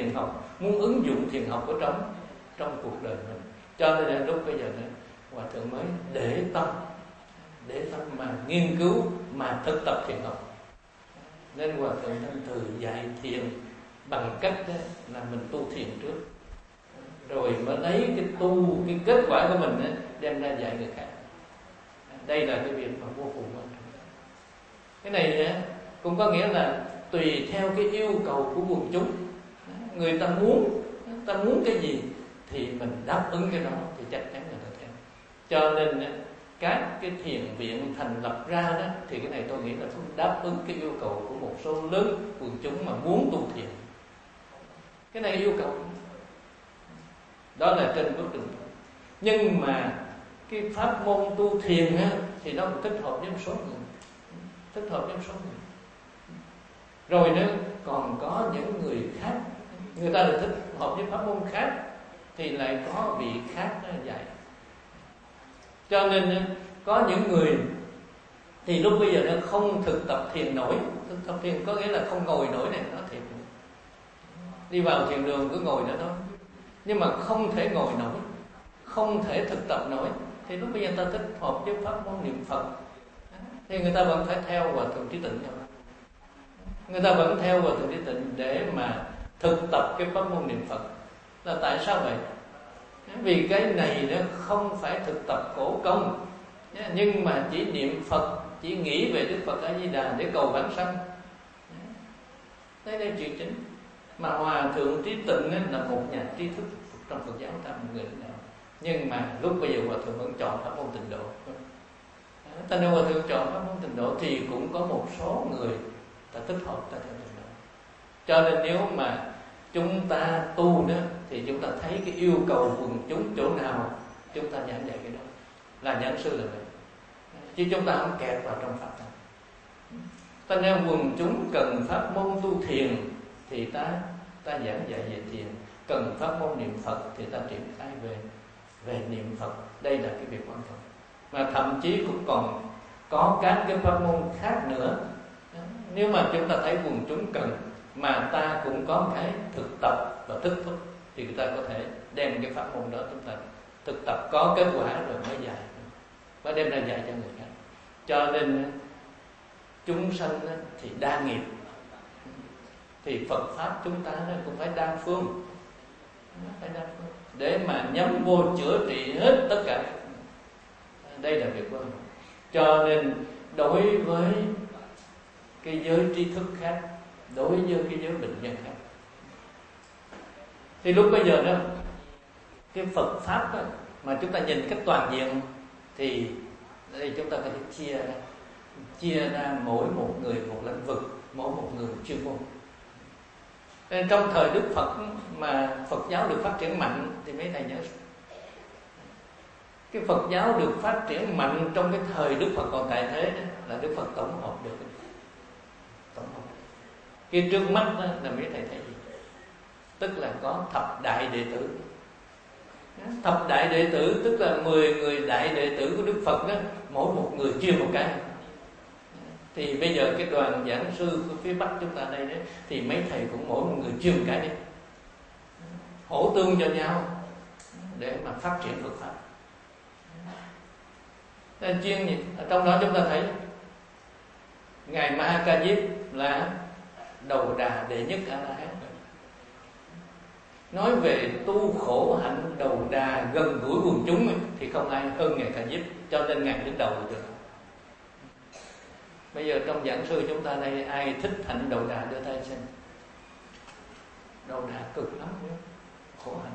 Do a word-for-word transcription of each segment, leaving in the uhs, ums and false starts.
thiền học, muốn ứng dụng thiền học ở trong trong cuộc đời mình. Cho nên lúc bây giờ đó, Hòa thượng mới để tâm, để tâm mà nghiên cứu, mà thực tập thiền học. Nên Hòa thượng Thanh Từ dạy thiền bằng cách đó là mình tu thiền trước, rồi mới lấy cái tu, cái kết quả của mình đó, đem ra dạy người khác. Đây là cái việc mà vô cùng quan trọng. Cái này cũng có nghĩa là tùy theo cái yêu cầu của quần chúng, người ta muốn, người ta muốn cái gì thì mình đáp ứng cái đó thì chắc chắn người ta theo. Cho nên các cái thiền viện thành lập ra đó thì cái này tôi nghĩ là không đáp ứng cái yêu cầu của một số lớn quần chúng mà muốn tu thiền. Cái này yêu cầu đó là trên bước đường. Nhưng mà cái pháp môn tu thiền á, thì nó cũng thích hợp với một số người, thích hợp với một số người. Rồi nữa còn có những người khác, người ta lại thích hợp với pháp môn khác, thì lại có vị khác dạy. Cho nên có những người thì lúc bây giờ nó không thực tập thiền nổi. Thực tập thiền có nghĩa là không ngồi nổi này, nó thiệt. Đi vào thiền đường cứ ngồi đó thôi, nhưng mà không thể ngồi nổi, không thể thực tập nổi, thì lúc bây giờ ta thích hợp với pháp môn niệm Phật, thì người ta vẫn phải theo Hòa thượng Trí Tịnh. Người ta vẫn theo Hòa thượng Trí Tịnh để mà thực tập cái pháp môn niệm Phật. Là tại sao vậy? Vì cái này nó không phải thực tập khổ công, nhưng mà chỉ niệm Phật, chỉ nghĩ về Đức Phật A Di Đà để cầu vãng sanh. Đây là chuyện chính. Mà Hòa thượng Trí Tịnh là một nhà trí thức trong Phật giáo ta, một người nào. Nhưng mà lúc bây giờ Hòa thượng vẫn chọn pháp môn Tịnh độ. Ta nếu Hòa thượng chọn pháp môn Tịnh độ thì cũng có một số người ta thích hợp ta theo Tịnh độ. Cho nên nếu mà chúng ta tu nữa thì chúng ta thấy cái yêu cầu quần chúng chỗ nào chúng ta giảng dạy cái đó, là nhãn sư là vậy. Chứ chúng ta không kẹt vào trong pháp này. Ta nếu quần chúng cần pháp môn tu thiền thì ta ta giảng dạy về thiền, cần pháp môn niệm Phật thì ta triển khai về về niệm Phật. Đây là cái việc quan trọng. Mà thậm chí cũng còn có các cái pháp môn khác nữa. Nếu mà chúng ta thấy quần chúng cần mà ta cũng có cái thực tập và thức thúc thì người ta có thể đem cái pháp môn đó chúng ta thực tập có kết quả rồi mới dạy, và đem ra dạy cho người khác. Cho nên chúng sanh thì đa nghiệp, thì Phật pháp chúng ta cũng phải đa phương, phải đa phương để mà nhắm vô chữa trị hết tất cả. Đây là việc quan trọng. Cho nên đối với cái giới trí thức khác, đối với cái giới bệnh nhân khác, thì lúc bây giờ đó cái Phật pháp đó, mà chúng ta nhìn cách toàn diện thì đây chúng ta có thể chia ra, chia ra mỗi một người một lĩnh vực, mỗi một người một chuyên môn. Nên trong thời Đức Phật mà Phật giáo được phát triển mạnh thì mấy thầy nhớ cái Phật giáo được phát triển mạnh trong cái thời Đức Phật còn tại thế đó, là Đức Phật tổng hợp được tổng hợp. Cái trước mắt đó là mấy thầy thấy gì? Tức là có thập đại đệ tử. Thập đại đệ tử tức là mười người đại đệ tử của Đức Phật đó, mỗi một người chuyên một cái. Thì bây giờ cái đoàn giảng sư của phía Bắc chúng ta đây đấy, thì mấy thầy cũng mỗi một người chuyên một cái đấy, hỗ tương cho nhau để mà phát triển Phật pháp. Nên chuyên gì? Ở trong đó chúng ta thấy ngài Ma Ha Ca Diếp là đầu đà đệ nhất A La Hán. Nói về tu khổ hạnh đầu đà gần gũi quần chúng ấy, thì không ai hơn ngài Ca Diếp, cho nên ngài đứng đầu được. Bây giờ trong giảng sư chúng ta đây ai thích hạnh đầu đà đưa tay xem. Đầu đà cực lắm nữa, khổ hạnh.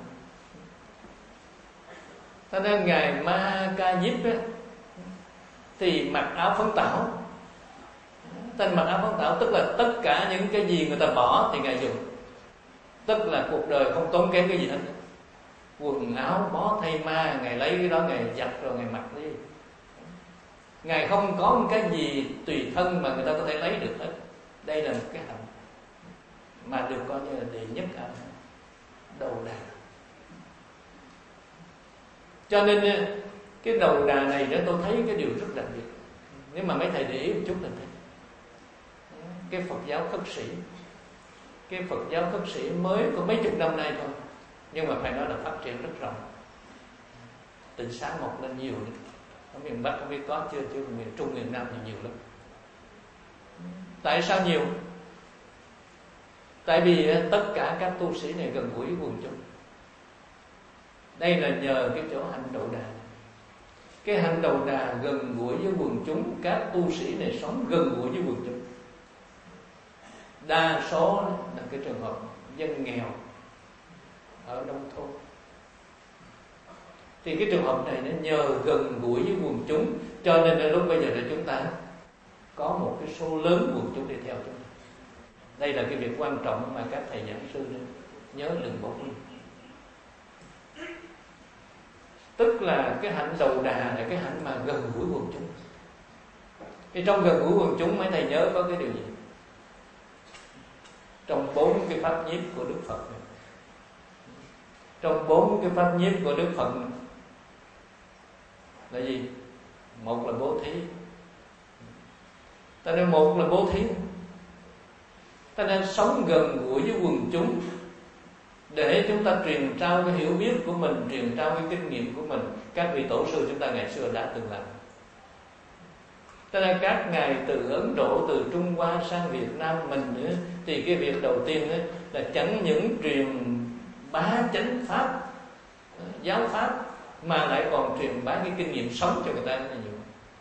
Cho nên ngài Ma Ha Ca Diếp ấy, thì mặc áo phấn tảo. Tên mặc áo phấn tảo tức là tất cả những cái gì người ta bỏ thì ngài dùng. Tức là cuộc đời không tốn kém cái gì hết. Quần áo bó thay ma, ngài lấy cái đó ngài giặt rồi ngài mặc đi. Ngài không có một cái gì tùy thân mà người ta có thể lấy được hết. Đây là một cái hạnh mà được coi như là đệ nhất ở đầu đà. Cho nên cái đầu đà này để tôi thấy cái điều rất đặc biệt. Nếu mà mấy thầy để ý một chút là thấy cái Phật giáo khất sĩ cái Phật giáo khất sĩ mới có mấy chục năm nay thôi, nhưng mà phải nói là phát triển rất rộng. Tịnh xá mọc lên nhiều nữa. Ở miền Bắc không biết có chưa, chứ miền Trung, miền Nam thì nhiều lắm. Tại sao nhiều? Tại vì tất cả các tu sĩ này gần gũi với quần chúng. Đây là nhờ cái chỗ hành đầu đà. Cái hành đầu đà gần gũi với quần chúng, các tu sĩ này sống gần gũi với quần chúng. Đa số là cái trường hợp dân nghèo ở nông thôn. Thì cái trường hợp này nó nhờ gần gũi với quần chúng, cho nên là lúc bây giờ là chúng ta có một cái số lớn quần chúng đi theo chúng ta. Đây là cái việc quan trọng mà các thầy giảng sư nhớ đừng bỏ quên. Tức là cái hạnh đầu đà là cái hạnh mà gần gũi quần chúng. Thì trong gần gũi quần chúng mấy thầy nhớ có cái điều gì? Trong bốn cái pháp nhiếp của Đức Phật này, trong bốn cái pháp nhiếp của Đức Phật này, là gì? Một là bố thí. Ta nên một là bố thí. Ta nên sống gần gũi với quần chúng để chúng ta truyền trao cái hiểu biết của mình, truyền trao cái kinh nghiệm của mình. Các vị tổ sư chúng ta ngày xưa đã từng làm. Cho nên các ngài từ Ấn Độ, từ Trung Hoa sang Việt Nam mình nữa, thì cái việc đầu tiên ấy là chẳng những truyền bá chánh pháp, giáo pháp, mà lại còn truyền bá cái kinh nghiệm sống cho người ta rất là nhiều.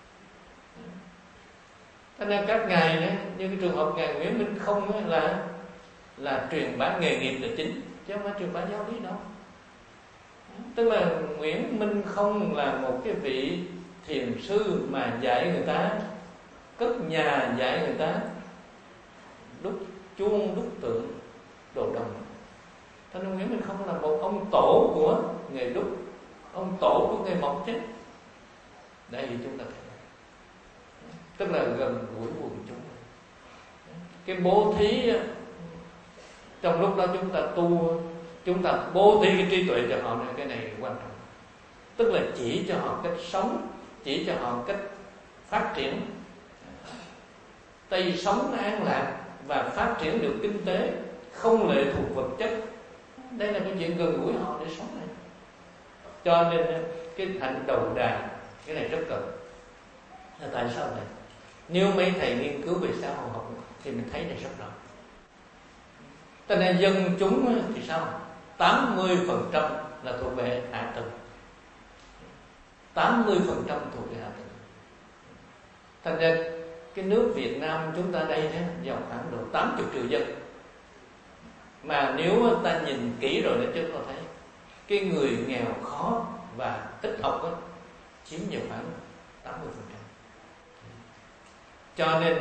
Cho nên các ngài ấy, như cái trường hợp ngài Nguyễn Minh Không ấy, là là truyền bá nghề nghiệp là chính, chứ không phải truyền bá giáo lý đâu. Tức là Nguyễn Minh Không là một cái vị thiền sư mà dạy người ta cất nhà, dạy người ta đúc chuông, đúc tượng, đồ đồng. Cho nên Nguyễn Minh Không là một ông tổ của nghề đúc, ông tổ của nghề mộc chết. Đây thì chúng ta thấy, tức là gần gũi quần chúng. Cái bố thí trong lúc đó chúng ta tu, chúng ta bố thí cái trí tuệ cho họ này, cái này quan trọng. Tức là chỉ cho họ cách sống, chỉ cho họ cách phát triển. Tại vì sống an lạc và phát triển được kinh tế, không lệ thuộc vật chất. Đây là cái chuyện gần gũi họ để sống này. Cho nên cái hạnh đầu đà, cái này rất cần. Là tại sao vậy? Nếu mấy thầy nghiên cứu về xã hội học thì mình thấy này rất rõ. Cho nên dân chúng thì sao? tám mươi phần trăm là thuộc về hạ tầng, tám mươi phần trăm thuộc về hạ tầng. Thành ra cái nước Việt Nam chúng ta đây đó, vào khoảng độ tám mươi triệu dân. Mà nếu ta nhìn kỹ rồi để chúng ta thấy cái người nghèo khó và ít học đó, chiếm vào khoảng tám mươi phần trăm. Cho nên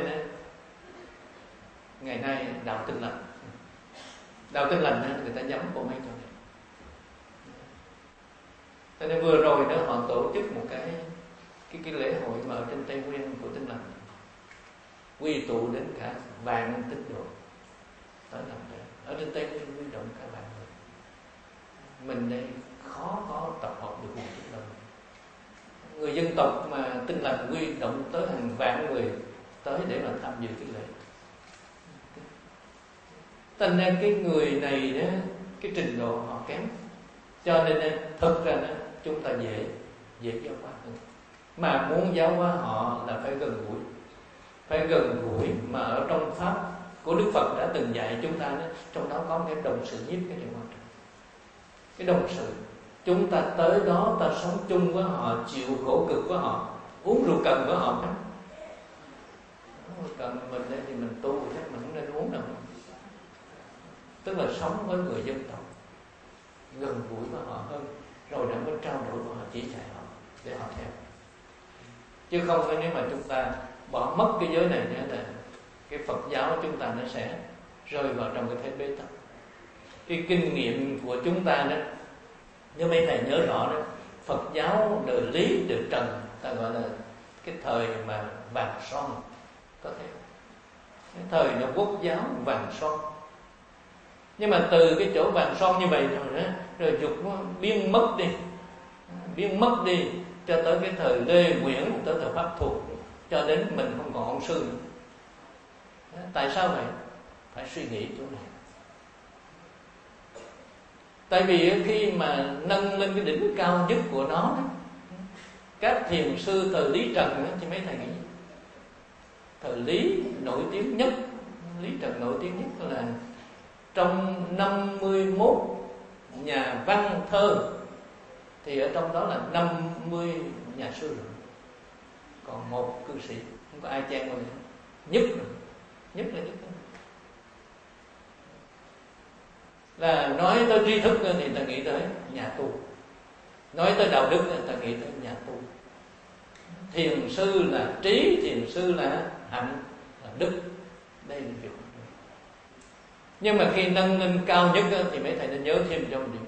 ngày nay đạo Tin Lành, đạo Tin Lành người ta nhắm vào mấy chỗ này. Cho nên vừa rồi đó họ tổ chức một cái cái cái lễ hội mà ở trên Tây Nguyên của Tin Lành, quy tụ đến cả vạn tín đồ tới làm lễ. Ở trên Tây Nguyên quy động cả vạn người. Mình đây khó có tập hợp được một chút đâu. Người dân tộc mà Tin Lành quy động tới hàng vạn người tới để mà tham dự cái lễ. Thành ra cái người này đó, cái trình độ họ kém, cho nên thực ra đó, chúng ta dễ dễ giáo hóa hơn. Mà muốn giáo hóa họ là phải gần gũi, phải gần gũi mà ở trong pháp của Đức Phật đã từng dạy chúng ta đó, trong đó có cái đồng sự nhiếp, cái điều quan trọng. Cái đồng sự, chúng ta tới đó ta sống chung với họ, chịu khổ cực với họ, uống rượu cần với họ. Cần mình đây thì mình tu chắc mình không nên uống đâu. Tức là sống với người dân tộc, gần gũi với họ hơn, rồi đã mới trao đổi với họ, chỉ dạy họ để họ theo. Chứ không nếu mà chúng ta bỏ mất cái giới này nữa là cái Phật giáo chúng ta nó sẽ rơi vào trong cái thế bế tắc. Cái kinh nghiệm của chúng ta đó, nếu mấy thầy nhớ rõ đó, Phật giáo đời Lý, đời Trần, ta gọi là cái thời mà vàng son, có thể cái thời là quốc giáo vàng son. Nhưng mà từ cái chỗ vàng son như vậy rồi đó, rồi dục nó biến mất đi, biến mất đi cho tới cái thời Lê Nguyễn, tới thời Pháp Thuộc, cho đến mình không còn ông sư nữa. Tại sao vậy? Phải suy nghĩ chỗ này. Tại vì khi mà nâng lên cái đỉnh cao nhất của nó đó, các thiền sư thời Lý Trần đó, thì mấy thầy nghĩ thời Lý nổi tiếng nhất, Lý Trần nổi tiếng nhất là trong năm mươi mốt nhà văn thơ thì ở trong đó là năm mươi nhà sư rồi, còn một cư sĩ, không có ai chen vào nữa. Nhất rồi, nhất là nhất. Là nói tới tri thức thì ta nghĩ tới nhà tu, nói tới đạo đức ta nghĩ tới nhà tu. Thiền sư là trí, thiền sư là hạnh, là đức. Đây là việc. Nhưng mà khi nâng lên cao nhất thì mấy thầy nên nhớ thêm cho một điểm.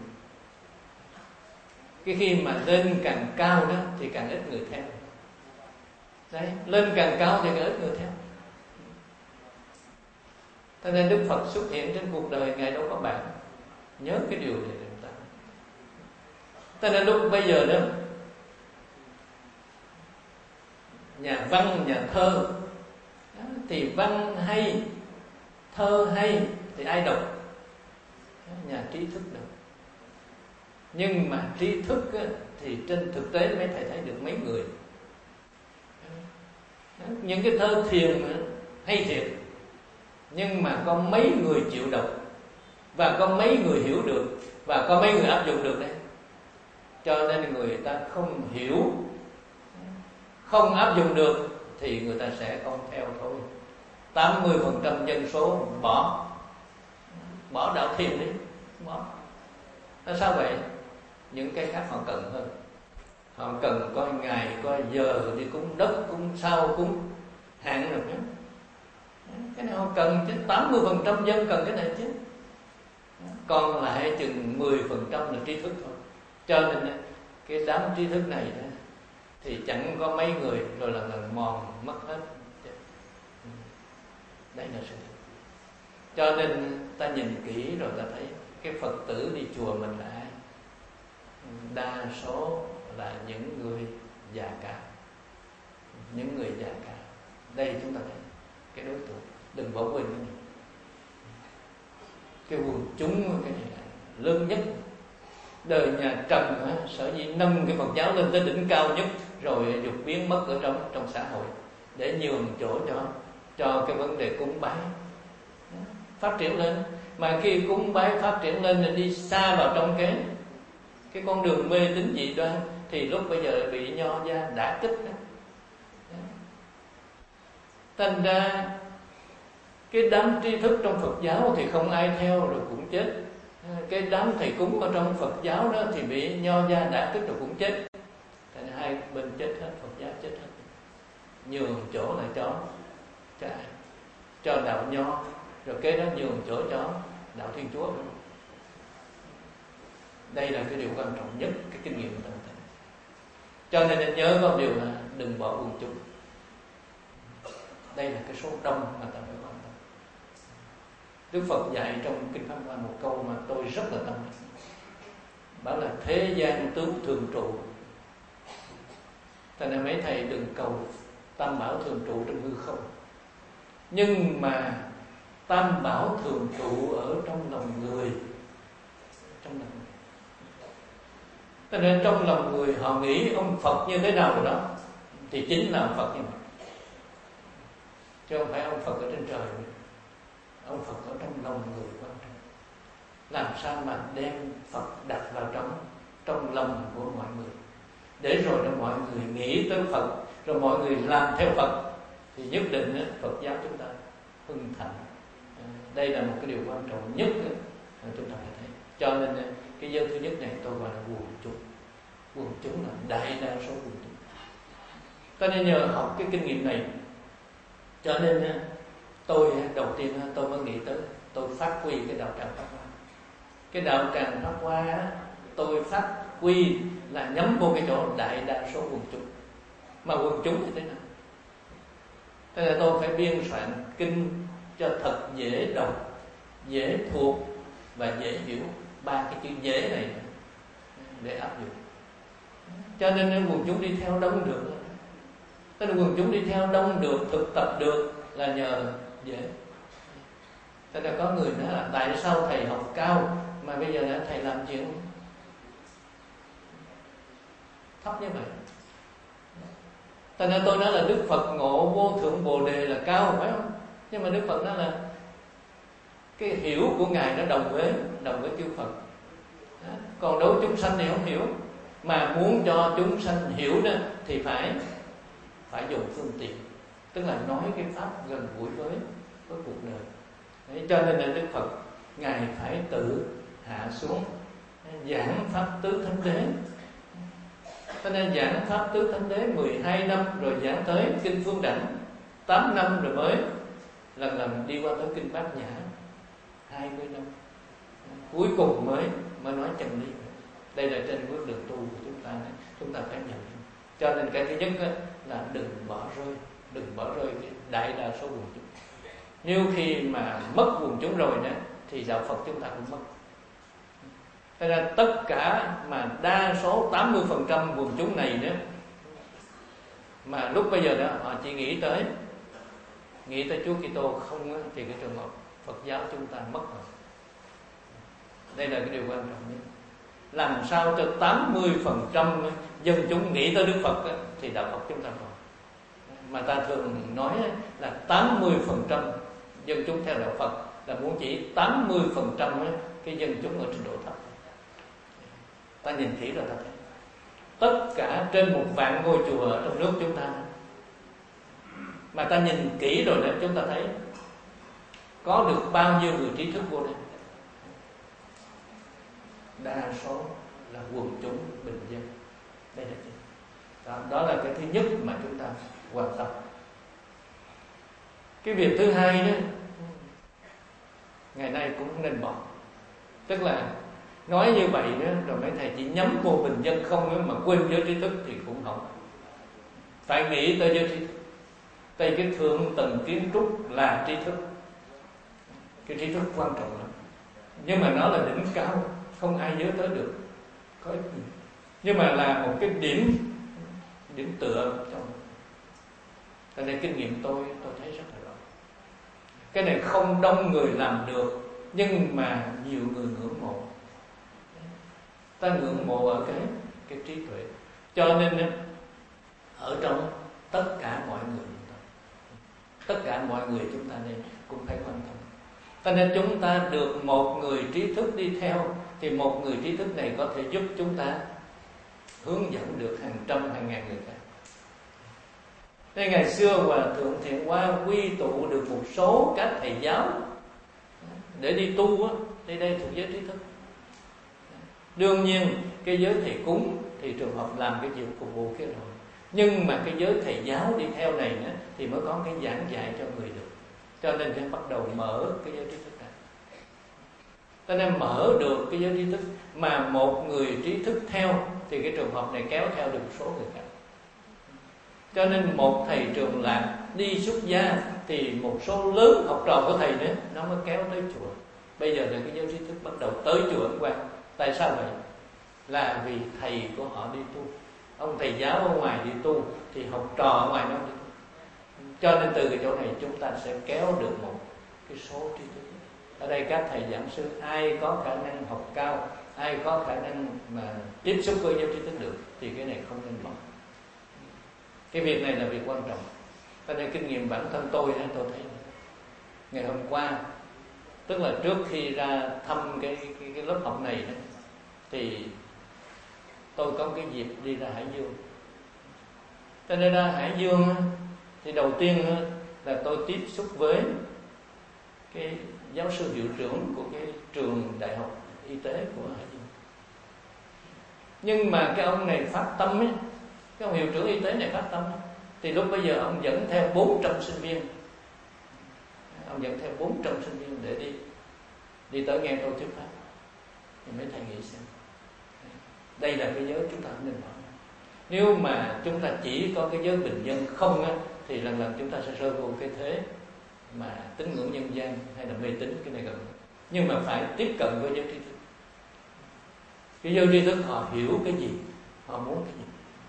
Cái khi mà lên càng cao đó thì càng ít người theo. Đấy, lên càng cao thì càng ít người theo. Cho nên Đức Phật xuất hiện trên cuộc đời Ngài đâu có bạn. Nhớ cái điều này chúng ta. Cho nên lúc bây giờ đó, nhà văn, nhà thơ thì văn hay, thơ hay thì ai đọc? Nhà trí thức đọc. Nhưng mà trí thức thì trên thực tế mấy thầy thấy được mấy người. Những cái thơ thiền hay thiệt, nhưng mà có mấy người chịu đọc, và có mấy người hiểu được, và có mấy người áp dụng được đấy. Cho nên người ta không hiểu, không áp dụng được thì người ta sẽ không theo thôi. tám mươi phần trăm dân số bỏ Bỏ đạo thiền đi, bỏ. Tại sao vậy? Những cái khác họ cần hơn. Họ cần coi ngày, coi giờ, đi cúng đất, cúng sao, cúng hạn rồi nhé. Cái này họ cần chứ, tám mươi phần trăm dân cần cái này chứ. Còn lại chừng mười phần trăm là trí thức thôi. Cho nên cái đám trí thức này thì chẳng có mấy người rồi là lần mòn mất hết. Đây là sự thật. Cho nên ta nhìn kỹ rồi ta thấy cái Phật tử đi chùa mình là ai? Đa số là những người già cả. Những người già cả. Đây chúng ta thấy cái đối tượng. Đừng bỏ quên cái này. Cái quần chúng cái này là lớn nhất. Đời nhà Trần á, sở dĩ nâng cái Phật giáo lên tới đỉnh cao nhất rồi dục biến mất ở trong trong xã hội để nhường chỗ cho cho cái vấn đề cúng bái phát triển lên. Mà khi cúng bái phát triển lên thì đi xa vào trong cái cái con đường mê tín dị đoan thì lúc bây giờ bị nho gia đả kích đó. Thành ra cái đám tri thức trong Phật giáo thì không ai theo rồi cũng chết. Cái đám thầy cúng ở trong Phật giáo đó thì bị nho gia đả kích rồi cũng chết. Thành hai bên chết hết, Phật giáo chết hết. Nhường chỗ lại cho cho ai? Cho đạo nho, rồi kế đó nhường chỗ cho đạo Thiên Chúa. Đây là cái điều quan trọng nhất, cái kinh nghiệm của ta. Cho nên nên nhớ có điều là đừng bỏ quần chúng. Đây là cái số đông mà ta phải quan tâm. Đức Phật dạy trong Kinh Pháp Hoa một câu mà tôi rất là tâm đắc. Bảo là thế gian tướng thường trụ. Thành ra mấy thầy đừng cầu tam bảo thường trụ trong hư không. Nhưng mà tam bảo thường trụ ở trong lòng người. Trong lòng người. Cho nên trong lòng người họ nghĩ ông Phật như thế nào rồi đó thì chính là ông Phật như vậy. Chứ không phải ông Phật ở trên trời nữa. Ông Phật ở trong lòng người quan trọng. Làm sao mà đem Phật đặt vào trong trong lòng của mọi người, để rồi đó mọi người nghĩ tới Phật, rồi mọi người làm theo Phật, thì nhất định Phật giáo chúng ta hưng thịnh. Đây là một cái điều quan trọng nhất chúng ta phải thấy. Cho nên cái giới thứ nhất này tôi gọi là quần chúng. Quần chúng là đại đa số quần chúng. Cho nên nhờ học cái kinh nghiệm này, cho nên tôi đầu tiên tôi mới nghĩ tới tôi phát huy cái đạo tràng Pháp Hoa. Cái đạo tràng Pháp Hoa tôi phát huy là nhắm vô cái chỗ đại đa số quần chúng. Mà quần chúng thì thế nào? Thế là tôi phải biên soạn kinh cho thật dễ đọc, dễ thuộc và dễ hiểu. Ba cái chữ dễ này để áp dụng. Cho nên quần chúng đi theo đông được. Thế là quần chúng đi theo đông được, thực tập được là nhờ dễ. Thế là có người nói là tại sao thầy học cao mà bây giờ đã thầy làm chuyện thấp như vậy. Thành ra tôi nói là Đức Phật ngộ vô thượng Bồ Đề là cao, phải không? Nhưng mà Đức Phật nói là cái hiểu của Ngài nó đồng với đồng với chư Phật. Còn đối chúng sanh thì không hiểu. Mà muốn cho chúng sanh hiểu đó thì phải phải dùng phương tiện, tức là nói cái pháp gần gũi với với cuộc đời. Đấy, cho nên là Đức Phật Ngài phải tự hạ xuống giảng pháp tứ thánh đế. Cho nên giảng pháp tứ thánh đế mười hai năm, rồi giảng tới kinh Phương Đẳng tám năm, rồi mới lần lần đi qua tới kinh Bát Nhã hai mươi năm, cuối cùng mới mới nói chân lý. Đây là trên bước đường tu của chúng ta, chúng ta phải nhận. Cho nên cái thứ nhất là đừng bỏ rơi, đừng bỏ rơi cái đại đa số quần chúng. Nếu khi mà mất quần chúng rồi đó thì đạo Phật chúng ta cũng mất. Thế ra tất cả mà đa số tám mươi phần trăm quần chúng này đó, mà lúc bây giờ đó họ chỉ nghĩ tới nghĩ tới Chúa Kitô không á, thì cái trường hợp Phật giáo chúng ta mất rồi. Đây là cái điều quan trọng nhất. Làm sao cho tám mươi phần trăm dân chúng nghĩ tới Đức Phật á, thì đạo Phật chúng ta còn. Mà ta thường nói là tám mươi phần trăm dân chúng theo đạo Phật là muốn chỉ tám mươi phần trăm cái dân chúng ở trình độ thấp. Ta nhìn kỹ rồi ta thấy tất cả trên một vạn ngôi chùa ở trong nước chúng ta, mà ta nhìn kỹ rồi đó chúng ta thấy có được bao nhiêu người trí thức vô đây? Đa số là quần chúng bình dân. Đây là đó, đó là cái thứ nhất mà chúng ta quan tâm. Cái việc thứ hai đó, ngày nay cũng nên bỏ. Tức là nói như vậy đó, rồi mấy thầy chỉ nhắm vô bình dân không đó, mà quên giới trí thức thì cũng không. Phải nghĩ tới giới trí thức. Tới cái thượng tầng kiến trúc là trí thức. Cái trí thức quan trọng lắm. Nhưng mà nó là đỉnh cao, không ai nhớ tới được. Có ít gì. Nhưng mà là một cái điểm điểm tựa trong. Tại nên kinh nghiệm tôi tôi thấy rất là rõ. Cái này không đông người làm được, nhưng mà nhiều người ngưỡng mộ. Ta ngưỡng mộ ở cái cái trí tuệ. Cho nên ở trong tất cả mọi người, tất cả mọi người chúng ta nên cũng phải quan tâm. Cho nên chúng ta được một người trí thức đi theo, thì một người trí thức này có thể giúp chúng ta hướng dẫn được hàng trăm hàng ngàn người khác. Nên ngày xưa Hòa Thượng Thiện Hoa quy tụ được một số các thầy giáo để đi tu á, đây đây thuộc giới trí thức. Đương nhiên cái giới thầy cúng thì trường hợp làm cái việc phục vụ cái rồi. Nhưng mà cái giới thầy giáo đi theo này nữa, thì mới có cái giảng dạy cho người được. Cho nên phải bắt đầu mở cái giới trí thức này. Cho nên mở được cái giới trí thức, mà một người trí thức theo thì cái trường hợp này kéo theo được một số người khác. Cho nên một thầy Trường Lạc đi xuất gia thì một số lớn học trò của thầy nữa nó mới kéo tới chùa. Bây giờ là cái giới trí thức bắt đầu tới chùa Ấn Quang. Tại sao vậy? Là vì thầy của họ đi tu. Ông thầy giáo ở ngoài đi tu thì học trò ở ngoài nó đi tu. Cho nên từ cái chỗ này chúng ta sẽ kéo được một cái số trí thức. Ở đây các thầy giảng sư ai có khả năng học cao, ai có khả năng mà tiếp xúc với giới trí thức được thì cái này không nên bỏ. Cái việc này là việc quan trọng. Cho nên kinh nghiệm bản thân tôi đó, tôi thấy ngày hôm qua, tức là trước khi ra thăm cái cái, cái lớp học này đó, thì tôi có cái dịp đi ra Hải Dương. Cho nên ra Hải Dương thì đầu tiên là tôi tiếp xúc với cái giáo sư hiệu trưởng của cái trường đại học y tế của Hải Dương. Nhưng mà cái ông này phát tâm ấy, cái ông hiệu trưởng y tế này phát tâm ấy, thì lúc bây giờ ông dẫn theo bốn trăm sinh viên, ông dẫn theo bốn trăm sinh viên để đi đi tới nghe tôi thuyết pháp. Thì mấy thầy nghĩ xem, đây là cái giới chúng ta nên bỏ. Nếu mà chúng ta chỉ có cái giới bình dân không á, thì lần lần chúng ta sẽ rơi vô cái thế mà tín ngưỡng nhân gian hay là mê tín, cái này gần. Nhưng mà phải tiếp cận với giới trí thức. Cái giới trí thức họ hiểu cái gì, họ muốn cái gì.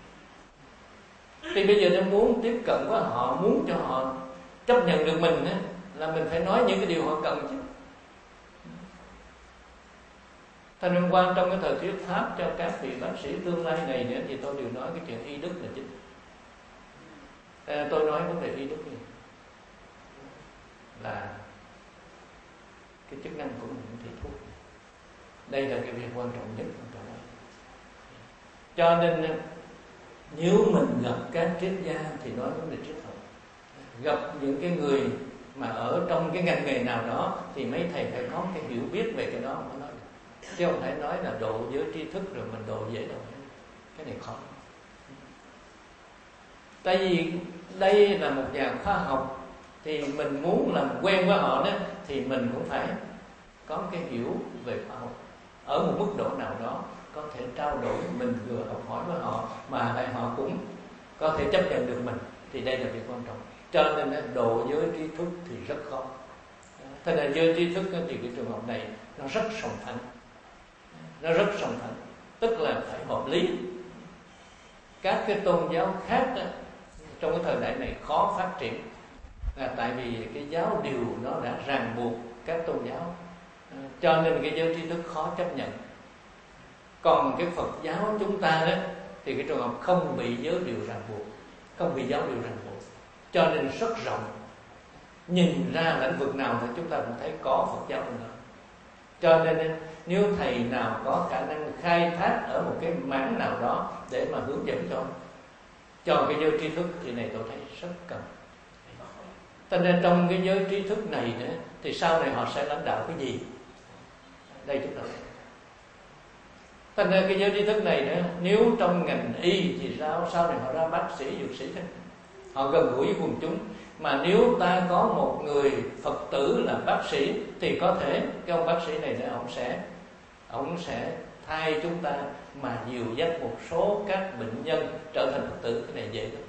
Thì bây giờ nếu muốn tiếp cận với họ, muốn cho họ chấp nhận được mình á, là mình phải nói những cái điều họ cần chứ. Thành liên quan trong cái thời thuyết pháp cho các vị bác sĩ tương lai này nữa thì tôi đều nói cái chuyện y đức là chính. À, tôi nói vấn đề y đức này là cái chức năng của những thầy thuốc. Đây là cái việc quan trọng nhất. Cho nên nếu mình gặp các triết gia thì nói vấn đề triết học, gặp những cái người mà ở trong cái ngành nghề nào đó thì mấy thầy phải có cái hiểu biết về cái đó mới nói được. Chứ không phải nói là độ giới tri thức rồi mình độ dễ đâu. Cái này khó. Tại vì đây là một nhà khoa học thì mình muốn làm quen với họ đó thì mình cũng phải có cái hiểu về khoa học ở một mức độ nào đó, có thể trao đổi, mình vừa học hỏi với họ mà lại họ cũng có thể chấp nhận được mình, thì đây là việc quan trọng. Cho nên độ giới tri thức thì rất khó. Thế là giới tri thức thì cái trường hợp này nó rất sòng phẳng, nó rất sòng phẳng, tức là phải hợp lý. Các cái tôn giáo khác đó, trong cái thời đại này khó phát triển là tại vì cái giáo điều nó đã ràng buộc các tôn giáo, cho nên cái giới tri thức khó chấp nhận. Còn cái Phật giáo chúng ta đó thì cái trường hợp không bị giới điều ràng buộc, không bị giáo điều ràng buộc, cho nên rất rộng. Nhìn ra lĩnh vực nào thì chúng ta cũng thấy có Phật giáo nữa. Cho nên nếu thầy nào có khả năng khai thác ở một cái mảng nào đó để mà hướng dẫn cho cho cái giới tri thức thì này tôi thấy rất cần. Cho nên trong cái giới tri thức này nữa thì sau này họ sẽ lãnh đạo cái gì? Đây chúng ta thấy. Cho nên cái giới tri thức này nữa, nếu trong ngành y thì sao? Sau này họ ra bác sĩ, dược sĩ thế, họ gần gũi với quần chúng. Mà nếu ta có một người Phật tử là bác sĩ thì có thể cái ông bác sĩ này nữa, ông sẽ ông sẽ thay chúng ta mà dìu dắt một số các bệnh nhân trở thành Phật tử. Cái này dễ lắm.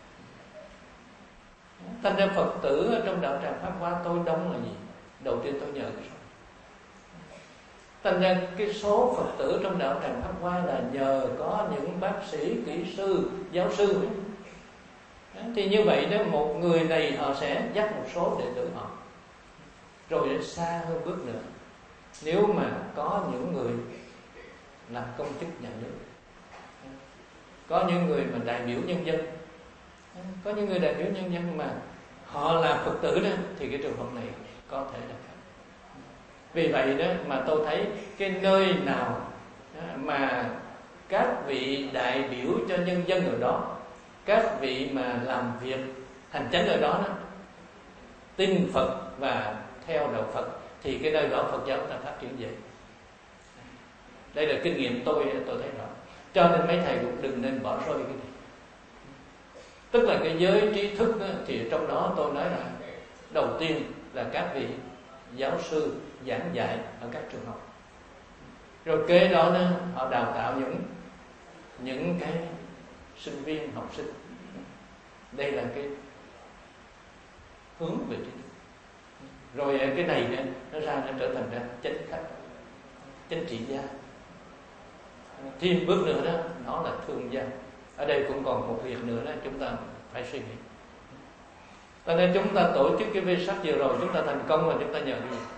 Thành ra Phật tử ở trong đạo tràng Pháp Hoa tôi đông là gì? Đầu tiên tôi nhờ cái số. Thành ra cái số Phật tử trong đạo tràng Pháp Hoa là nhờ có những bác sĩ, kỹ sư, giáo sư ấy. Thì như vậy đó, một người này họ sẽ dắt một số đệ tử họ. Rồi đến xa hơn bước nữa, nếu mà có những người làm công chức nhà nước, có những người mà đại biểu nhân dân, có những người đại biểu nhân dân mà họ là Phật tử đó, thì cái trường hợp này có thể là khác. Vì vậy đó mà tôi thấy cái nơi nào mà các vị đại biểu cho nhân dân ở đó, các vị mà làm việc hành chánh ở đó, đó tin Phật và theo đạo Phật thì cái nơi đó Phật giáo ta phát triển dễ. Đây là kinh nghiệm tôi tôi thấy rõ. Cho nên mấy thầy cũng đừng nên bỏ rơi cái này. Tức là cái giới trí thức đó, thì trong đó tôi nói là đầu tiên là các vị giáo sư giảng dạy ở các trường học. Rồi kế đó, đó họ đào tạo những những cái sinh viên, học sinh. Đây là cái hướng về trí thức. Rồi cái này nữa, nó ra nó trở thành ra chánh khách, chánh trị gia. Thêm bước nữa đó, nó là thương gia. Ở đây cũng còn một việc nữa đó chúng ta phải suy nghĩ. Cho nên chúng ta tổ chức cái vê sắc vừa rồi, chúng ta thành công là chúng ta nhờ cái gì?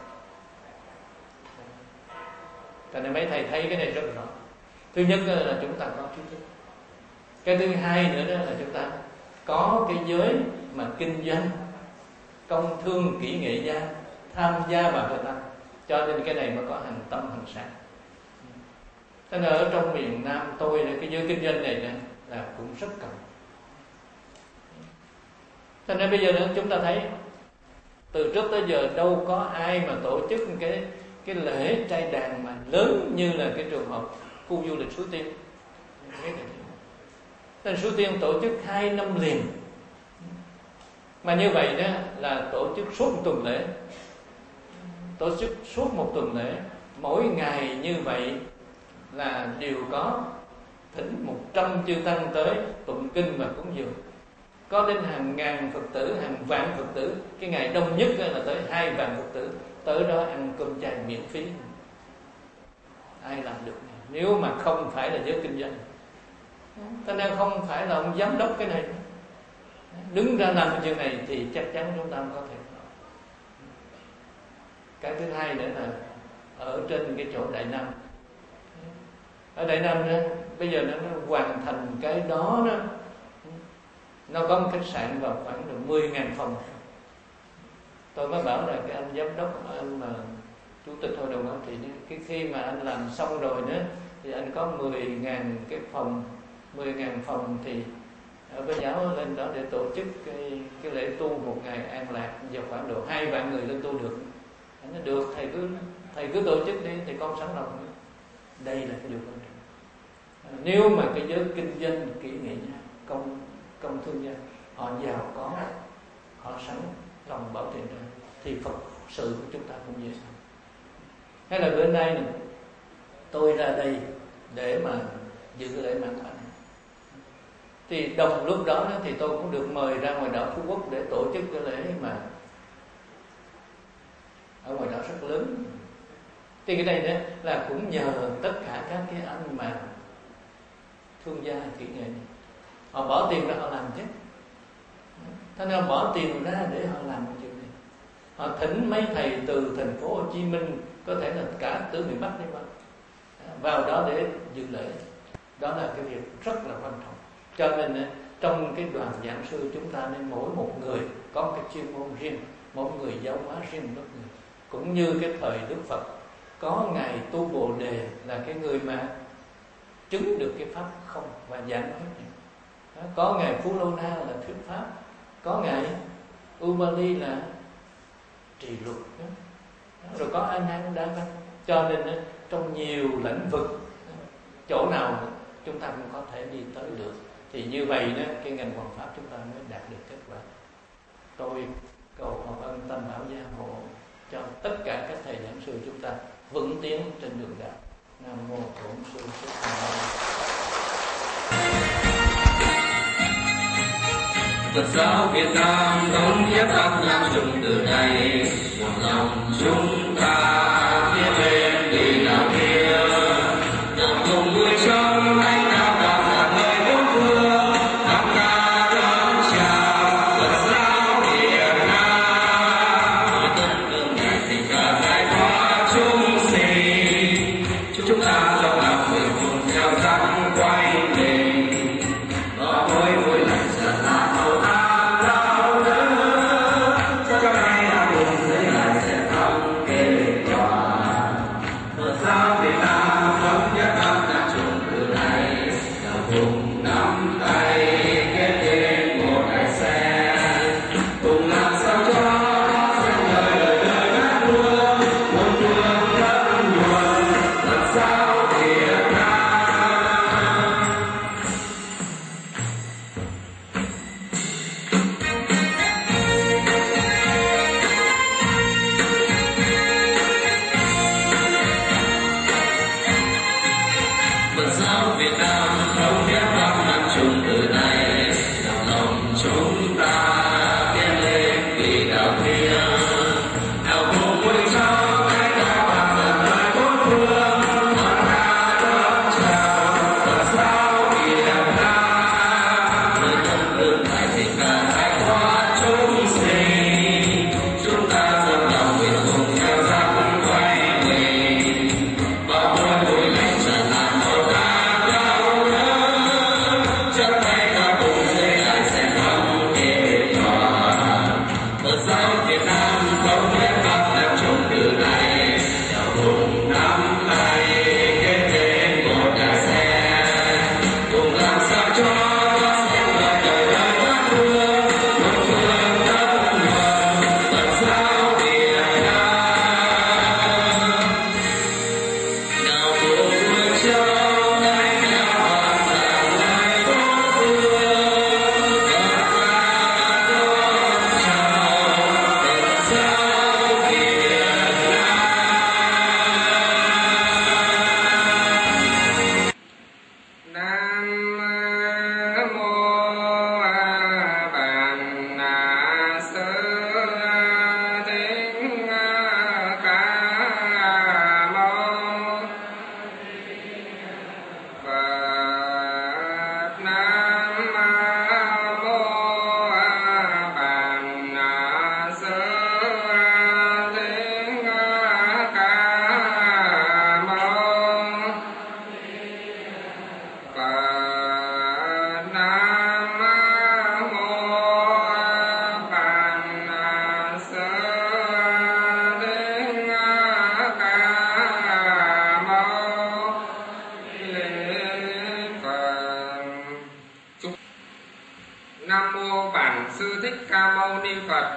Cho nên mấy thầy thấy cái này rất rõ. Thứ nhất là chúng ta có trí thức. Cái thứ hai nữa đó là chúng ta có cái giới mà kinh doanh, công thương, kỹ nghệ gia tham gia vào người ta. Cho nên cái này mới có hành tâm, hành sản. Cho nên ở trong miền Nam tôi cái giới kinh doanh này nè là cũng rất cần. Cho nên bây giờ nữa chúng ta thấy từ trước tới giờ đâu có ai mà tổ chức cái cái lễ trai đàn mà lớn như là cái trường hợp khu du lịch Suối Tiên. Nên Suối Tiên tổ chức hai năm liền. Mà như vậy đó là tổ chức suốt một tuần lễ. Tổ chức suốt một tuần lễ, mỗi ngày như vậy là đều có thỉnh một trăm chư tăng tới tụng kinh và cúng dường. Có đến hàng ngàn Phật tử, hàng vạn Phật tử. Cái ngày đông nhất là tới hai vạn Phật tử tới đó ăn cơm chay miễn phí. Ai làm được này? Nếu mà không phải là giới kinh doanh. Cho nên không phải là ông giám đốc cái này đứng ra làm cái chuyện này thì chắc chắn chúng ta không có thể. Cái thứ hai nữa là ở trên cái chỗ Đại Nam ở Đại Nam đó, bây giờ nó, nó hoàn thành cái đó đó, nó có một khách sạn vào khoảng được mười nghìn phòng. Tôi mới bảo là cái anh giám đốc, anh mà chủ tịch hội đồng quản trị, cái khi mà anh làm xong rồi nữa thì anh có mười nghìn cái phòng, mười nghìn phòng thì ở bên giáo lên đó để tổ chức cái, cái lễ tu một ngày an lạc, giờ khoảng độ hai vạn người lên tu được. Anh nói được, thầy cứ thầy cứ tổ chức đi thì con sẵn lòng. Đây là cái điều quan trọng. Nếu mà cái giới kinh doanh, kỹ nghệ nha, công công thương gia, họ giàu có, họ sẵn lòng bảo tiền ra, thì Phật sự của chúng ta cũng dễ dàng. Hay là bữa nay này, tôi ra đây để mà dự lễ mãn cảnh, thì đồng lúc đó thì tôi cũng được mời ra ngoài đảo Phú Quốc để tổ chức cái lễ mà ở ngoài đảo rất lớn. Thì cái này đó là cũng nhờ tất cả các cái anh mà thương gia kỹ nghệ này, họ bỏ tiền ra họ làm chứ. Thế nên bỏ tiền ra để họ làm cái chuyện này. Họ thỉnh mấy thầy từ thành phố Hồ Chí Minh, có thể là cả từ miền Bắc đi mà, vào đó để dự lễ. Đó là cái việc rất là quan trọng. Cho nên trong cái đoàn giảng sư chúng ta nên mỗi một người có một cái chuyên môn riêng, mỗi người giáo hóa riêng một người. Cũng như cái thời Đức Phật có ngài Tu Bồ Đề là cái người mà chứng được cái pháp không và giảng nói này. Có ngài Phú Lô Na là thuyết pháp, có ngài Umali là trì luật, rồi có A Nan Đa Văn. Cho nên trong nhiều lĩnh vực, chỗ nào chúng ta cũng có thể đi tới được. Thì như vậy đó, cái ngành hoàng pháp chúng ta mới đạt được kết quả. Tôi cầu Hoàng Ân Tam Bảo gia hộ cho tất cả các thầy giảng sư chúng ta vững tiến trên đường đạo. Nam mô Bổn Sư Thích Ca Mâu Ni. Phật giáo Việt Nam thống nhất Bắc Nam chung từ nay, một lòng chúng ta tiến lên đi nào kia, đồng cùng vui trong ánh nào đạo là nơi bốn phương, tham ca đón chào Phật giáo Việt Nam. Tân đường ngày tình cả giải thoát chúng sinh, chúng ta trong lòng người cùng theo dắt quay mình, có mối vui lành dần là Phật giáo Việt Nam thống nhất Bắc Nam chung từ nay. Nam mô Bản Sư Thích Ca Mâu Ni Phật.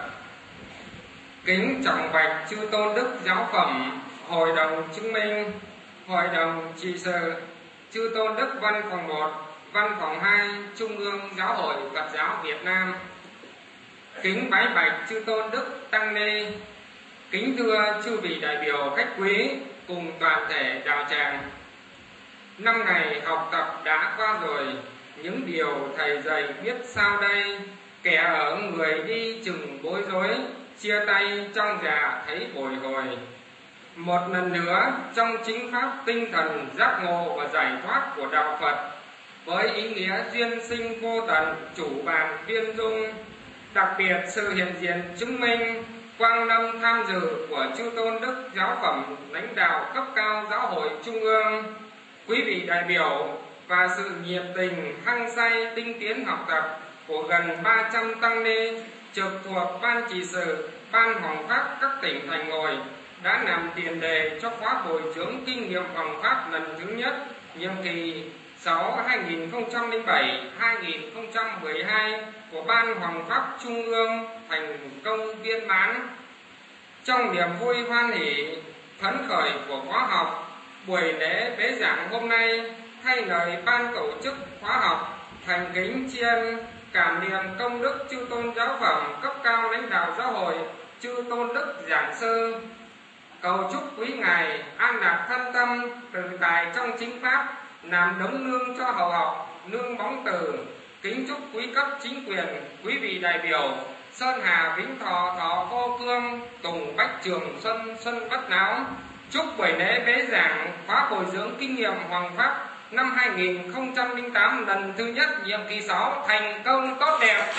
Kính trọng bạch chư tôn đức giáo phẩm, hội đồng chứng minh, hội đồng trị sự, chư tôn đức văn phòng một, văn phòng hai, Trung ương Giáo hội Phật giáo Việt Nam. Kính bái bạch chư tôn đức tăng ni, kính thưa chư vị đại biểu khách quý cùng toàn thể đạo tràng. Năm ngày học tập đã qua rồi, những điều thầy dạy biết sao đây? Kẻ ở người đi chừng bối rối, chia tay trong già thấy bồi hồi. Một lần nữa trong chính pháp tinh thần giác ngộ và giải thoát của đạo Phật, với ý nghĩa duyên sinh vô tận, chủ bàn viên dung, đặc biệt sự hiện diện chứng minh quang lâm tham dự của chư tôn đức giáo phẩm lãnh đạo cấp cao giáo hội trung ương, quý vị đại biểu và sự nhiệt tình hăng say tinh tiến học tập của gần ba trăm tăng ni trực thuộc ban trị sự, ban hoàng pháp các tỉnh thành ngồi đã làm tiền đề cho khóa bồi dưỡng kinh nghiệm hoàng pháp lần thứ nhất nhiệm kỳ sáu hai nghìn không trăm lẻ bảy đến hai nghìn không trăm mười hai của ban hoàng pháp trung ương thành công viên mãn. Trong niềm vui hoan hỷ phấn khởi của khóa học, buổi lễ bế giảng hôm nay thay lời ban tổ chức khóa học thành kính tri ân cảm niệm công đức chư tôn giáo phẩm cấp cao lãnh đạo giáo hội, chư tôn đức giảng sư, cầu chúc quý ngài an lạc thân tâm, tự tại trong chính pháp, làm đống nương cho hậu học, nương bóng từ. Kính chúc quý cấp chính quyền, quý vị đại biểu Sơn Hà Vĩnh Thọ Thọ Vô Cương, Tùng Bách Trường Xuân Xuân Bất Náo. Chúc buổi lễ bế giảng khóa bồi dưỡng kinh nghiệm hoàng pháp năm hai nghìn không trăm lẻ tám lần thứ nhất nhiệm kỳ sáu thành công tốt đẹp.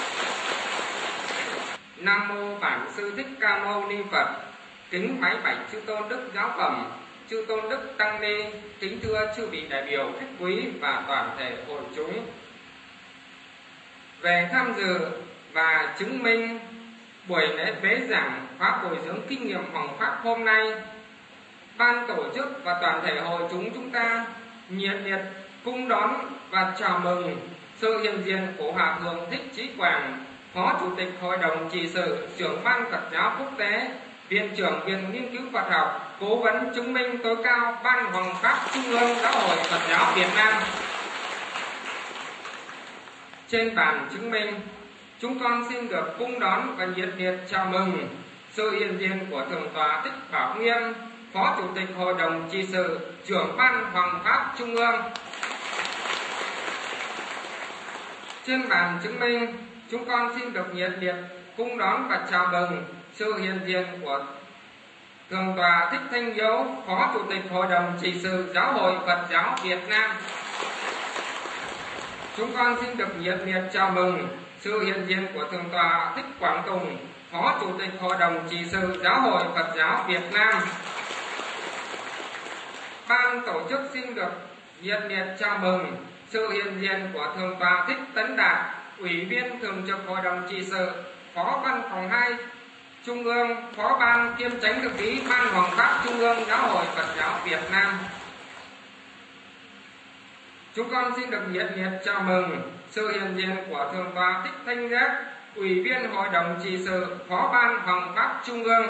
Nam mô Bản Sư Thích Ca Mâu Ni Phật. Kính bái bạch chư tôn đức giáo phẩm, chư tôn đức tăng ni, kính thưa chư vị đại biểu khách quý và toàn thể hội chúng. Về tham dự và chứng minh buổi lễ bế giảng khóa bồi dưỡng kinh nghiệm hoàng pháp hôm nay, ban tổ chức và toàn thể hội chúng chúng ta nhiệt liệt cung đón và chào mừng sự hiện diện của Hòa Thượng Thích Trí Quảng, Phó Chủ tịch Hội đồng trị sự, trưởng ban Phật giáo quốc tế, Viện trưởng Viện Nghiên cứu Phật học, Cố vấn chứng minh tối cao Ban Hoàng pháp Trung ương Giáo hội Phật giáo Việt Nam. Trên bàn chứng minh, chúng con xin được cung đón và nhiệt liệt chào mừng sự hiện diện của Thượng tọa Thích Bảo Nghiêm, Phó Chủ tịch Hội đồng trị sự, trưởng Ban Hoàng pháp Trung ương. Trên bàn chứng minh, chúng con xin được nhiệt liệt cung đón và chào mừng sự hiện diện của Thượng tọa Thích Thanh Hiếu, Phó Chủ tịch Hội đồng trị sự Giáo hội Phật giáo Việt Nam. Chúng con xin được nhiệt liệt chào mừng sự hiện diện của Thượng tọa Thích Quảng Tùng, Phó Chủ tịch Hội đồng trị sự Giáo hội Phật giáo Việt Nam. Ban tổ chức xin được nhiệt liệt chào mừng sự hiện diện của Thượng tọa Thích Tấn Đạt, Ủy viên Thường trực Hội đồng trị sự, Phó Văn phòng hai Trung ương, Phó Ban kiêm Chánh Thư ký Ban Hoàng pháp Trung ương Giáo hội Phật giáo Việt Nam. Chúng con xin được nhiệt liệt chào mừng sự hiện diện của Thượng tọa Thích Thanh Giác, Ủy viên Hội đồng trị sự, Phó Ban Hoàng pháp Trung ương.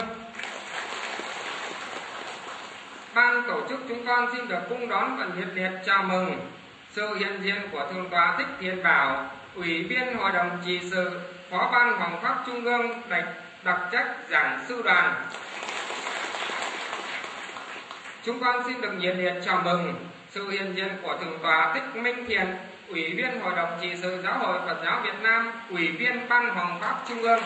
Ban tổ chức chúng con xin được cung đón và nhiệt liệt chào mừng sự hiện diện của Thượng tọa Thích Thiện Bảo, Ủy viên Hội đồng trị sự, Phó Ban Hoàng pháp Trung ương, đặc, đặc trách giảng sư đoàn. Chúng con xin được nhiệt liệt chào mừng sự hiện diện của Thượng tọa Thích Minh Thiện, Ủy viên Hội đồng trị sự Giáo hội Phật giáo Việt Nam, Ủy viên Ban Hoàng pháp Trung ương.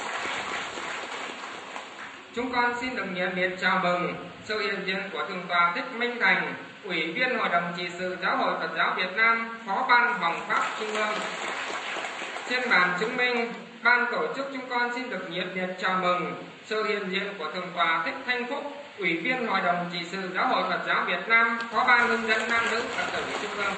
Chúng con xin được nhiệt liệt chào mừng sự hiện diện của Thượng tọa Thích Minh Thành, Ủy viên Hội đồng trị sự Giáo hội Phật giáo Việt Nam, Phó Ban Hoàng pháp Trung ương. Trên bàn chứng minh, ban tổ chức chúng con xin được nhiệt liệt chào mừng sự hiện diện của Thượng tọa Thích Thanh Phúc, Ủy viên Hội đồng trị sự Giáo hội Phật giáo Việt Nam, Phó Ban hướng dẫn nam nữ Phật tử Trung ương.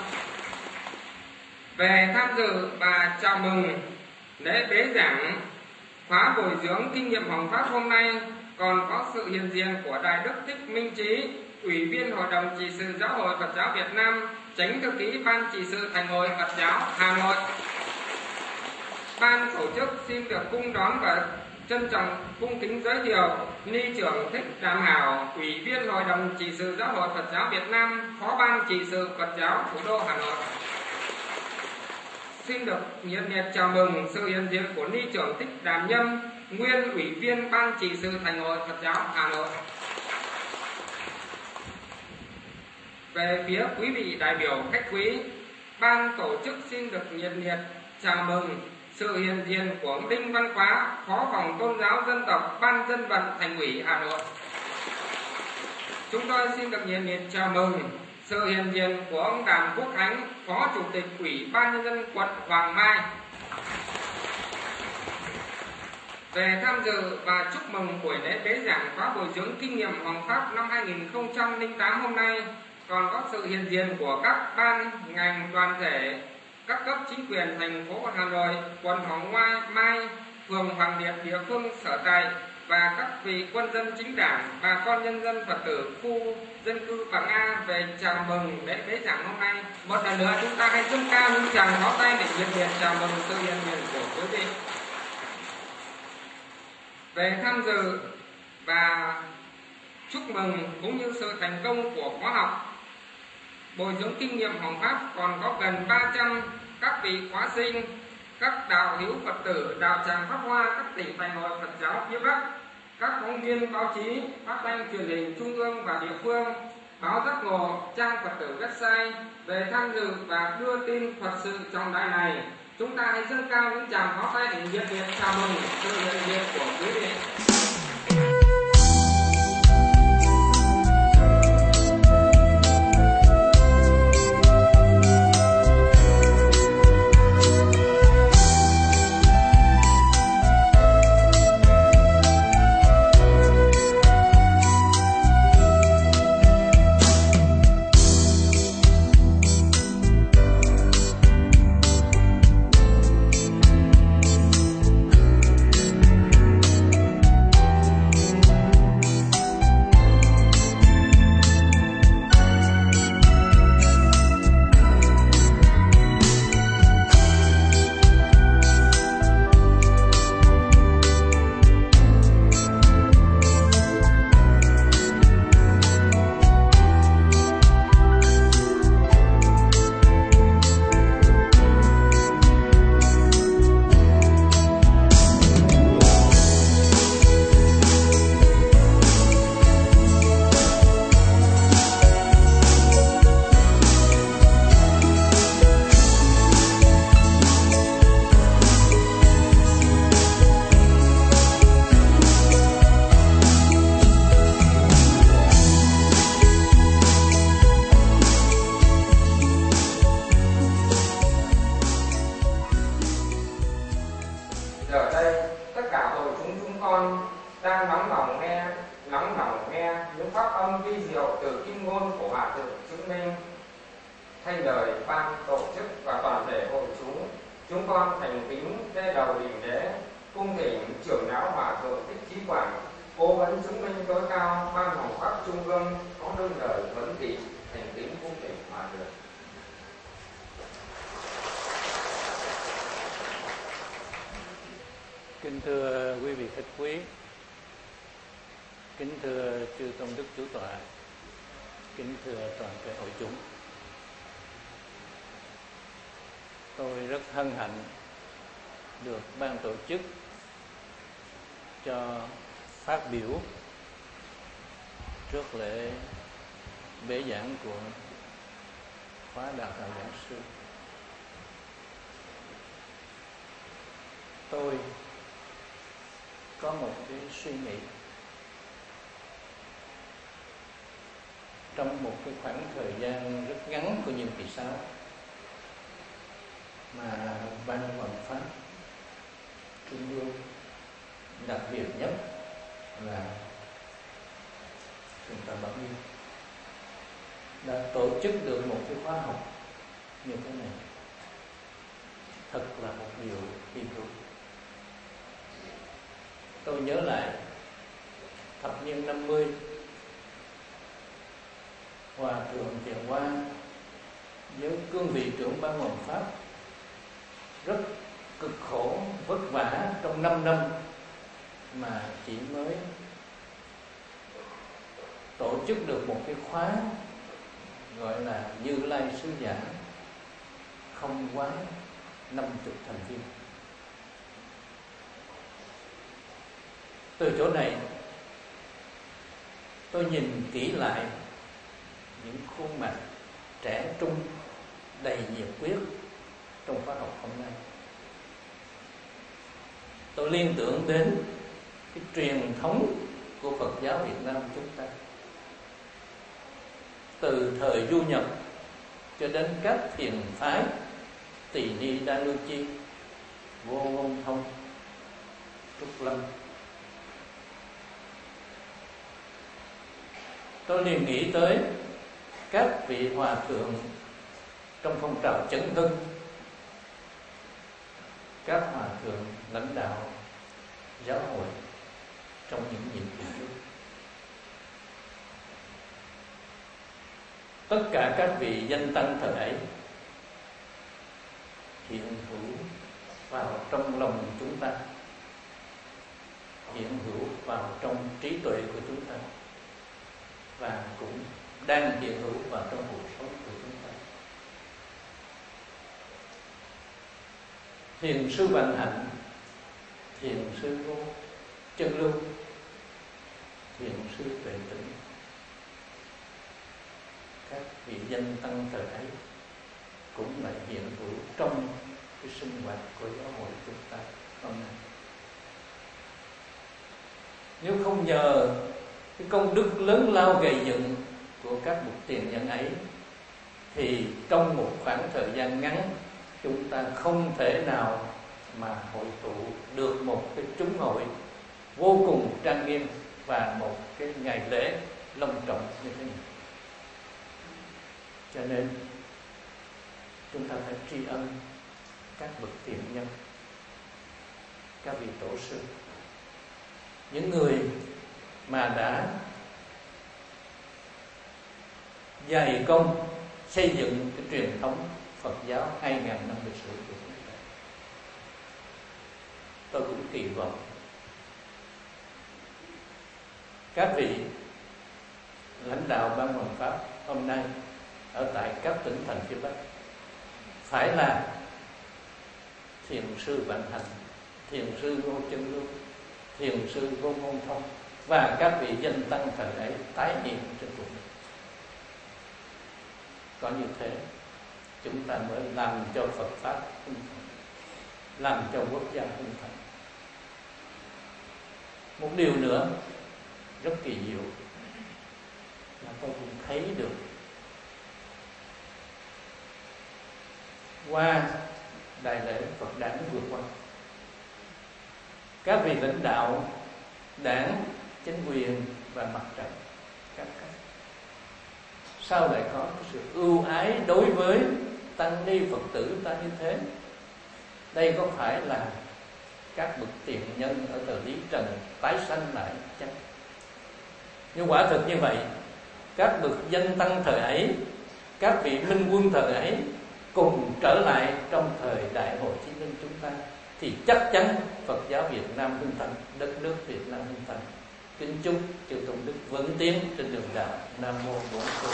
Về tham dự và chào mừng lễ bế giảng khóa bồi dưỡng kinh nghiệm hoàng pháp hôm nay còn có sự hiện diện của Đại đức Thích Minh Trí, Ủy viên Hội đồng trị sự Giáo hội Phật giáo Việt Nam, Chánh Thư ký Ban trị sự Thành hội Phật giáo Hà Nội. ban tổ chức xin được cung đón và trân trọng cung kính giới thiệu Ni trưởng Thích Đàm Hảo, Ủy viên Hội đồng Trị sự Giáo hội Phật giáo Việt Nam, Phó ban Trị sự Phật giáo thủ đô Hà Nội. Xin được nhiệt liệt chào mừng sự hiện diện của Ni trưởng Thích Đàm Nhâm, nguyên Ủy viên Ban Trị sự Thành hội Phật giáo Hà Nội. Về phía quý vị đại biểu khách quý, ban tổ chức xin được nhiệt liệt chào mừng sự hiện diện của ông Đinh Văn Quá, Phó phòng Tôn giáo Dân tộc Ban Dân vận Thành ủy Hà Nội. Chúng tôi xin được nhiệt liệt chào mừng sự hiện diện của ông Đàm Quốc Khánh, Phó Chủ tịch Ủy ban Nhân dân quận Hoàng Mai. Về tham dự và chúc mừng buổi lễ bế giảng khóa bồi dưỡng kinh nghiệm Hoàng Pháp năm hai nghìn không trăm lẻ tám hôm nay, còn có sự hiện diện của các ban, ngành, đoàn thể, các cấp chính quyền thành phố Hà Nội, quận Hoàng Mai, phường Hoàng Liệt, địa phương sở tại và các vị quân dân chính đảng, bà con nhân dân Phật tử khu dân cư Bảng A về chào mừng lễ bế giảng hôm nay. Một lần nữa chúng ta hãy dâng cao những tràng pháo tay để nhiệt liệt chào mừng sự hiện diện của quý vị. Về tham dự và chúc mừng cũng như sự thành công của khóa học bồi dưỡng kinh nghiệm Hoàng Pháp, còn có gần ba trăm các vị khóa sinh, các đạo hữu Phật tử, đạo tràng Pháp Hoa, các tỉnh thành hội Phật giáo phía Bắc, các phóng viên báo chí, phát thanh truyền hình trung ương và địa phương, báo Giác Ngộ, trang Phật tử website về tham dự và đưa tin Phật sự trọng đại này. Chúng ta hãy dâng cao những tràng pháo tay để nhiệt liệt chào mừng sự hiện diện của quý vị. Kính thưa quý vị khách quý, kính thưa chư tôn đức chủ tọa, kính thưa toàn thể hội chúng, tôi rất hân hạnh được ban tổ chức cho phát biểu trước lễ bế giảng của khóa đào tạo giảng sư. Tôi có một cái suy nghĩ trong một cái khoảng thời gian rất ngắn của nhiệm kỳ sáu mà Ban Hoàng Pháp Trung ương, đặc biệt nhất là Thượng tọa Bảo Nghiêm đã tổ chức được một cái khóa học như thế này, thật là một điều hy hữu. Tôi nhớ lại thập niên năm mươi, Hòa thượng Thiện Hoa với cương vị trưởng Ban Hoàng Pháp rất cực khổ vất vả trong năm năm mà chỉ mới tổ chức được một cái khóa gọi là Như Lai Sứ Giả, không quá năm mươi thành viên. Từ chỗ này tôi nhìn kỹ lại những khuôn mặt trẻ trung đầy nhiệt huyết trong khóa học hôm nay, tôi liên tưởng đến cái truyền thống của Phật giáo Việt Nam chúng ta, từ thời Du Nhập cho đến các thiền phái Tỳ Ni Đa Lưu Chi, Vô Ngôn Thông, Trúc Lâm. Tôi liền nghĩ tới các vị hòa thượng trong phong trào Chấn Hưng, các hòa thượng lãnh đạo giáo hội trong những nhiệm kỳ trước. Tất cả các vị danh tăng thời ấy hiện hữu vào trong lòng chúng ta, hiện hữu vào trong trí tuệ của chúng ta, và cũng đang hiện hữu vào trong cuộc sống của chúng ta. Thiền sư Vạn Hạnh, thiền sư Vô Chân Lưu, thiền sư Tuệ Tĩnh, các vị danh tăng thời ấy cũng lại hiện hữu trong cái sinh hoạt của giáo hội chúng ta hôm nay. Nếu không nhờ cái công đức lớn lao gầy dựng của các bậc tiền nhân ấy, thì trong một khoảng thời gian ngắn chúng ta không thể nào mà hội tụ được một cái chúng hội vô cùng trang nghiêm và một cái ngày lễ long trọng như thế này. Cho nên chúng ta phải tri ân các bậc tiền nhân, các vị tổ sư, những người mà đã dày công xây dựng cái truyền thống Phật giáo hai nghìn năm lịch sử của chúng ta. Tôi cũng kỳ vọng các vị lãnh đạo ban hoàng pháp hôm nay ở tại các tỉnh thành phía Bắc phải là thiền sư Vạn Hạnh, thiền sư Vô Chân Lưu, thiền sư Vô Ngôn Thông và các vị danh tăng thời ấy tái hiện trên cuộc đời. Có như thế chúng ta mới làm cho Phật pháp hưng thịnh, làm cho quốc gia hưng thịnh. Một điều nữa rất kỳ diệu mà tôi cũng thấy được qua đại lễ Phật đản vừa qua, các vị lãnh đạo đảng, chính quyền và mặt trận các cấp sao lại có sự ưu ái đối với tăng ni Phật tử ta như thế? Đây có phải là các bậc tiền nhân ở thời Lý Trần tái sanh lại chăng? Nhưng quả thực như vậy, các bậc danh tăng thời ấy, các vị minh quân thời ấy cùng trở lại trong thời Đại Hồ Chí Minh chúng ta, thì chắc chắn Phật giáo Việt Nam hưng thịnh, đất nước Việt Nam hưng thịnh. Kính chúc chư tôn đức vững tiến trên đường đạo. Nam mô Bổn Sư.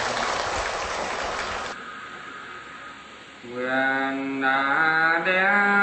Nguyện đã đem